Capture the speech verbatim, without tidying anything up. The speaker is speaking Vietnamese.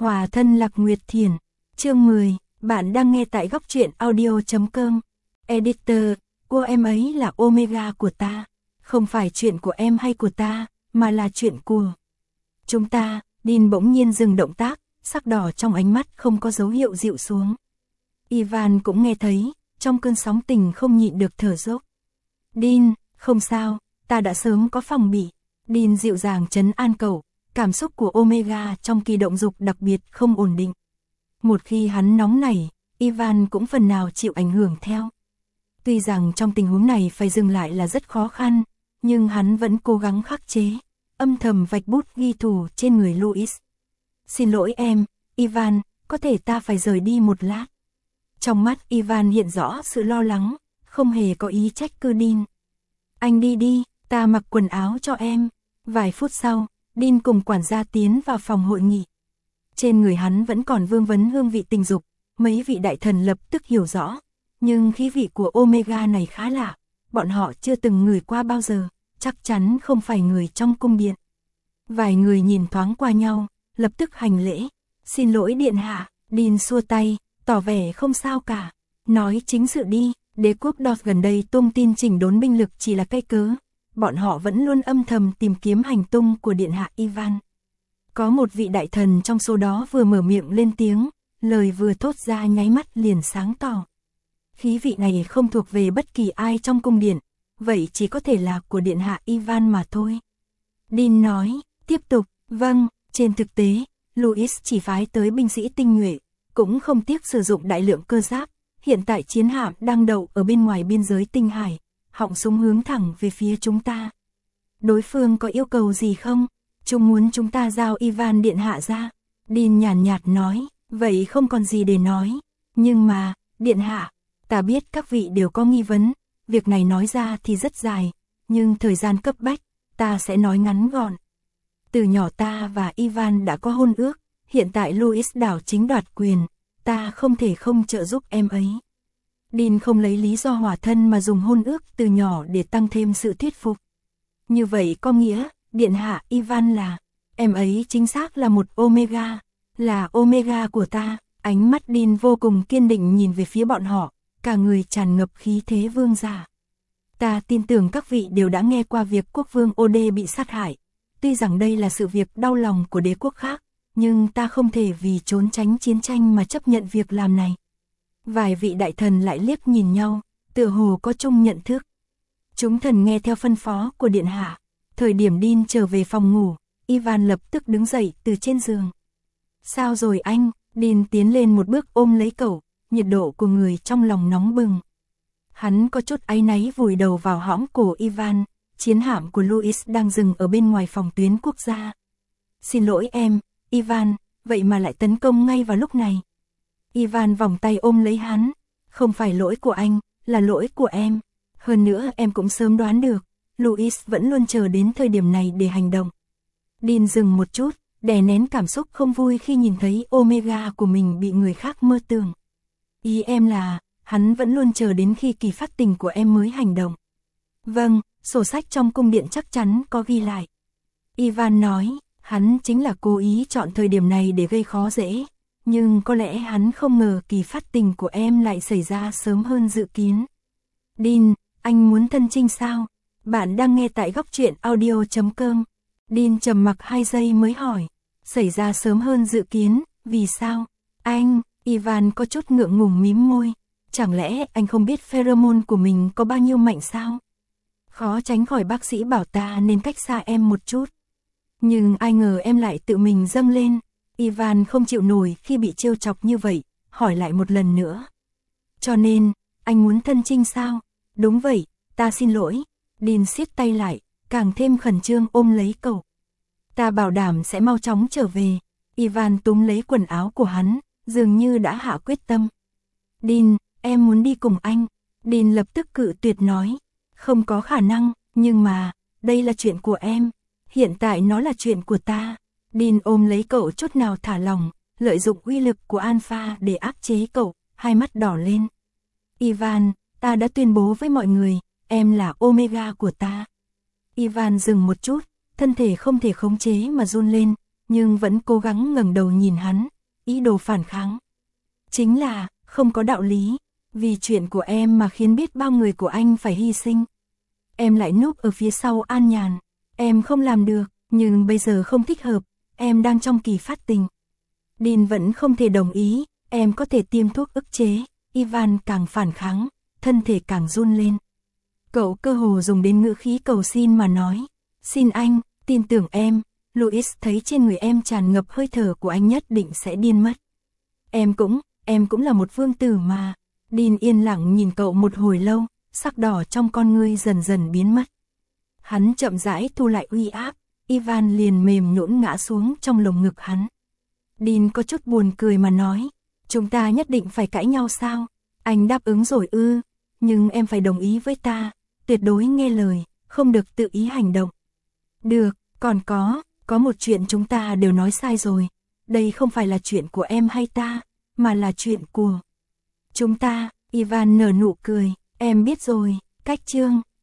Hòa thân Lạc Nguyệt Thiền, chương mười, bạn đang nghe tại góc truyện audio chấm com. Editor, cô em ấy là Omega của ta, không phải chuyện của em hay của ta, mà là chuyện của chúng ta. Dean bỗng nhiên dừng động tác, sắc đỏ trong ánh mắt không có dấu hiệu dịu xuống. Ivan cũng nghe thấy, trong cơn sóng tình không nhịn được thở dốc. Dean, không sao, ta đã sớm có phòng bị. Dean dịu dàng trấn an cậu, cảm xúc của Omega trong kỳ động dục đặc biệt không ổn định. Một khi hắn nóng nảy, Ivan cũng phần nào chịu ảnh hưởng theo. Tuy rằng trong tình huống này phải dừng lại là rất khó khăn, nhưng hắn vẫn cố gắng khắc chế, âm thầm vạch bút ghi thù trên người Louis. Xin lỗi em, Ivan, có thể ta phải rời đi một lát. Trong mắt Ivan hiện rõ sự lo lắng, không hề có ý trách cứ Dean. Anh đi đi, ta mặc quần áo cho em. Vài phút sau, Dean cùng quản gia tiến vào phòng hội nghị. Trên người hắn vẫn còn vương vấn hương vị tình dục, mấy vị đại thần lập tức hiểu rõ. Nhưng khí vị của Omega này khá lạ, bọn họ chưa từng ngửi qua bao giờ, chắc chắn không phải người trong cung điện. Vài người nhìn thoáng qua nhau, lập tức hành lễ. Xin lỗi điện hạ, Dean xua tay, tỏ vẻ không sao cả. Nói chính sự đi, đế quốc Dot gần đây tung tin chỉnh đốn binh lực chỉ là cây cớ. Bọn họ vẫn luôn âm thầm tìm kiếm hành tung của điện hạ Ivan. Có một vị đại thần trong số đó vừa mở miệng lên tiếng, lời vừa thốt ra nháy mắt liền sáng tỏ. Khí vị này không thuộc về bất kỳ ai trong cung điện, vậy chỉ có thể là của điện hạ Ivan mà thôi. Dean nói, tiếp tục, vâng, trên thực tế, Louis chỉ phái tới binh sĩ tinh nhuệ, cũng không tiếc sử dụng đại lượng cơ giáp. Hiện tại chiến hạm đang đậu ở bên ngoài biên giới tinh hải, họng súng hướng thẳng về phía chúng ta. Đối phương có yêu cầu gì không? Chúng muốn chúng ta giao Ivan điện hạ ra. Dean nhàn nhạt nói, vậy không còn gì để nói. Nhưng mà, điện hạ, ta biết các vị đều có nghi vấn, việc này nói ra thì rất dài, nhưng thời gian cấp bách, ta sẽ nói ngắn gọn. Từ nhỏ ta và Ivan đã có hôn ước, hiện tại Louis đảo chính đoạt quyền, ta không thể không trợ giúp em ấy. Dean không lấy lý do hòa thân mà dùng hôn ước từ nhỏ để tăng thêm sự thuyết phục. Như vậy có nghĩa, điện hạ Ivan là, em ấy chính xác là một Omega, là Omega của ta. Ánh mắt Dean vô cùng kiên định nhìn về phía bọn họ, cả người tràn ngập khí thế vương giả. Ta tin tưởng các vị đều đã nghe qua việc quốc vương Ode bị sát hại. Tuy rằng đây là sự việc đau lòng của đế quốc khác, nhưng ta không thể vì trốn tránh chiến tranh mà chấp nhận việc làm này. Vài vị đại thần lại liếc nhìn nhau, tựa hồ có chung nhận thức. Chúng thần nghe theo phân phó của điện hạ. Thời điểm Dean trở về phòng ngủ, Ivan lập tức đứng dậy từ trên giường. Sao rồi anh? Dean tiến lên một bước ôm lấy cậu, nhiệt độ của người trong lòng nóng bừng. Hắn có chút áy náy vùi đầu vào hõm cổ Ivan, chiến hạm của Louis đang dừng ở bên ngoài phòng tuyến quốc gia. Xin lỗi em, Ivan, vậy mà lại tấn công ngay vào lúc này. Ivan vòng tay ôm lấy hắn, không phải lỗi của anh, là lỗi của em. Hơn nữa em cũng sớm đoán được, Louis vẫn luôn chờ đến thời điểm này để hành động. Dean dừng một chút, đè nén cảm xúc không vui khi nhìn thấy Omega của mình bị người khác mơ tưởng. Ý em là, hắn vẫn luôn chờ đến khi kỳ phát tình của em mới hành động. Vâng, sổ sách trong cung điện chắc chắn có ghi lại. Ivan nói, hắn chính là cố ý chọn thời điểm này để gây khó dễ. Nhưng có lẽ hắn không ngờ kỳ phát tình của em lại xảy ra sớm hơn dự kiến. Dean, anh muốn thân chinh sao? Bạn đang nghe tại góc truyện audio chấm com. Dean trầm mặc hai giây mới hỏi. Xảy ra sớm hơn dự kiến, vì sao? Anh, Ivan có chút ngượng ngùng mím môi. Chẳng lẽ anh không biết pheromone của mình có bao nhiêu mạnh sao? Khó tránh khỏi bác sĩ bảo ta nên cách xa em một chút. Nhưng ai ngờ em lại tự mình dâng lên. Ivan không chịu nổi khi bị trêu chọc như vậy, hỏi lại một lần nữa. Cho nên, anh muốn thân chinh sao? Đúng vậy, ta xin lỗi. Dean siết tay lại, càng thêm khẩn trương ôm lấy cậu. Ta bảo đảm sẽ mau chóng trở về. Ivan túm lấy quần áo của hắn, dường như đã hạ quyết tâm. Dean, em muốn đi cùng anh. Dean lập tức cự tuyệt nói. Không có khả năng, nhưng mà, đây là chuyện của em. Hiện tại nó là chuyện của ta. Dean ôm lấy cậu chút nào thả lòng, lợi dụng uy lực của Alpha để áp chế cậu, hai mắt đỏ lên. Ivan, ta đã tuyên bố với mọi người, em là Omega của ta. Ivan dừng một chút, thân thể không thể khống chế mà run lên, nhưng vẫn cố gắng ngẩng đầu nhìn hắn, ý đồ phản kháng. Chính là, không có đạo lý, vì chuyện của em mà khiến biết bao người của anh phải hy sinh. Em lại núp ở phía sau an nhàn, em không làm được, nhưng bây giờ không thích hợp, em đang trong kỳ phát tình. Dean vẫn không thể đồng ý, em có thể tiêm thuốc ức chế. Ivan càng phản kháng, thân thể càng run lên. Cậu cơ hồ dùng đến ngữ khí cầu xin mà nói, xin anh, tin tưởng em. Louis thấy trên người em tràn ngập hơi thở của anh nhất định sẽ điên mất. Em cũng, em cũng là một vương tử mà. Dean yên lặng nhìn cậu một hồi lâu, sắc đỏ trong con ngươi dần dần biến mất. Hắn chậm rãi thu lại uy áp, Ivan liền mềm nhũn ngã xuống trong lồng ngực hắn. Dean có chút buồn cười mà nói, chúng ta nhất định phải cãi nhau sao? Anh đáp ứng rồi ư, nhưng em phải đồng ý với ta, tuyệt đối nghe lời, không được tự ý hành động. Được, còn có, có một chuyện chúng ta đều nói sai rồi. Đây không phải là chuyện của em hay ta, mà là chuyện của chúng ta. Ivan nở nụ cười, em biết rồi, cách chương.